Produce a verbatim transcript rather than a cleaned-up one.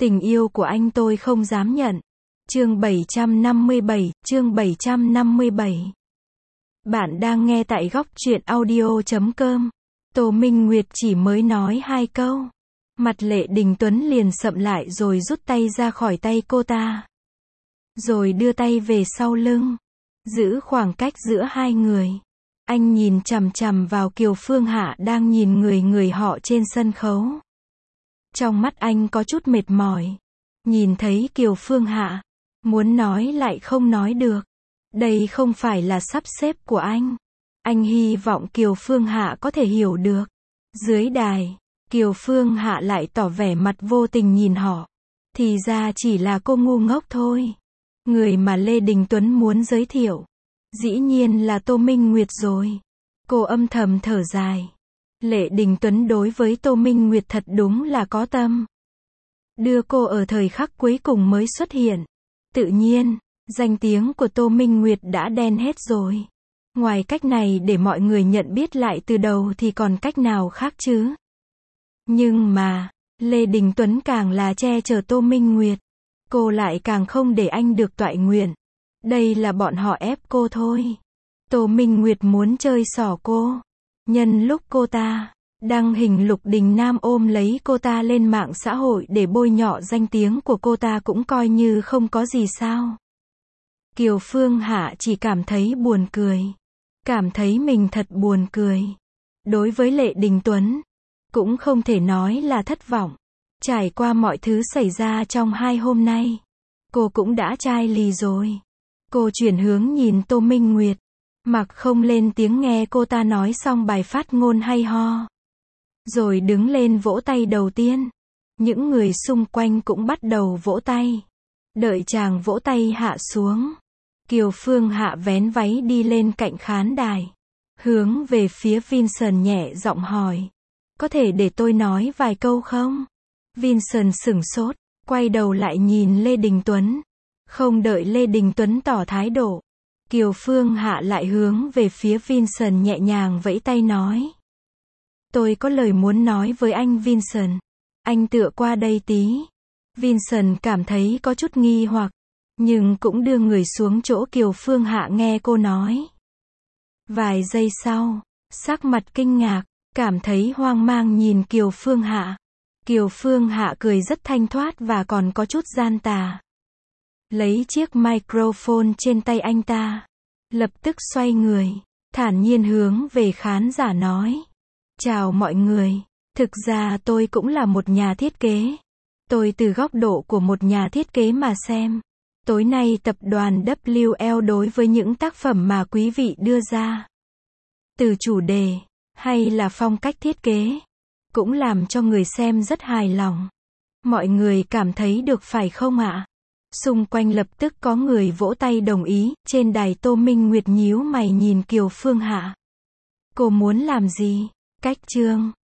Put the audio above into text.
Tình yêu của anh tôi không dám nhận. Chương bảy trăm năm mươi bảy, chương bảy trăm năm mươi bảy. Bạn đang nghe tại góc truyện audio chấm com. Tô Minh Nguyệt chỉ mới nói hai câu. Mặt Lệ Đình Tuấn liền sậm lại rồi rút tay ra khỏi tay cô ta. Rồi đưa tay về sau lưng. Giữ khoảng cách giữa hai người. Anh nhìn chằm chằm vào Kiều Phương Hạ đang nhìn người người họ trên sân khấu. Trong mắt anh có chút mệt mỏi. Nhìn thấy Kiều Phương Hạ, muốn nói lại không nói được. Đây không phải là sắp xếp của anh. Anh hy vọng Kiều Phương Hạ có thể hiểu được. Dưới đài, Kiều Phương Hạ lại tỏ vẻ mặt vô tình nhìn họ. Thì ra chỉ là cô ngu ngốc thôi. Người mà Lê Đình Tuấn muốn giới thiệu, dĩ nhiên là Tô Minh Nguyệt rồi. Cô âm thầm thở dài. Lệ Đình Tuấn đối với Tô Minh Nguyệt thật đúng là có tâm. Đưa cô ở thời khắc cuối cùng mới xuất hiện. Tự nhiên, danh tiếng của Tô Minh Nguyệt đã đen hết rồi. Ngoài cách này để mọi người nhận biết lại từ đầu thì còn cách nào khác chứ? Nhưng mà, Lê Đình Tuấn càng là che chở Tô Minh Nguyệt. Cô lại càng không để anh được toại nguyện. Đây là bọn họ ép cô thôi. Tô Minh Nguyệt muốn chơi xỏ cô. Nhân lúc cô ta đăng hình Lục Đình Nam ôm lấy cô ta lên mạng xã hội để bôi nhọ danh tiếng của cô ta cũng coi như không có gì sao. Kiều Phương Hạ chỉ cảm thấy buồn cười. Cảm thấy mình thật buồn cười. Đối với Lệ Đình Tuấn, cũng không thể nói là thất vọng. Trải qua mọi thứ xảy ra trong hai hôm nay, cô cũng đã chai lì rồi. Cô chuyển hướng nhìn Tô Minh Nguyệt, mặc không lên tiếng nghe cô ta nói xong bài phát ngôn hay ho. Rồi đứng lên vỗ tay đầu tiên. Những người xung quanh cũng bắt đầu vỗ tay. Đợi chàng vỗ tay hạ xuống, Kiều Phương Hạ vén váy đi lên cạnh khán đài. Hướng về phía Vincent nhẹ giọng hỏi. Có thể để tôi nói vài câu không? Vincent sửng sốt, quay đầu lại nhìn Lê Đình Tuấn. Không đợi Lê Đình Tuấn tỏ thái độ, Kiều Phương Hạ lại hướng về phía Vincent nhẹ nhàng vẫy tay nói. Tôi có lời muốn nói với anh Vincent. Anh tựa qua đây tí. Vincent cảm thấy có chút nghi hoặc, nhưng cũng đưa người xuống chỗ Kiều Phương Hạ nghe cô nói. Vài giây sau, sắc mặt kinh ngạc, cảm thấy hoang mang nhìn Kiều Phương Hạ. Kiều Phương Hạ cười rất thanh thoát và còn có chút gian tà. Lấy chiếc microphone trên tay anh ta, lập tức xoay người, thản nhiên hướng về khán giả nói. Chào mọi người, thực ra tôi cũng là một nhà thiết kế. Tôi từ góc độ của một nhà thiết kế mà xem. Tối nay tập đoàn W L đối với những tác phẩm mà quý vị đưa ra, từ chủ đề, hay là phong cách thiết kế, cũng làm cho người xem rất hài lòng. Mọi người cảm thấy được phải không ạ? Xung quanh lập tức có người vỗ tay đồng ý. Trên đài Tô Minh Nguyệt nhíu mày nhìn Kiều Phương Hạ. Cô muốn làm gì? Cách chương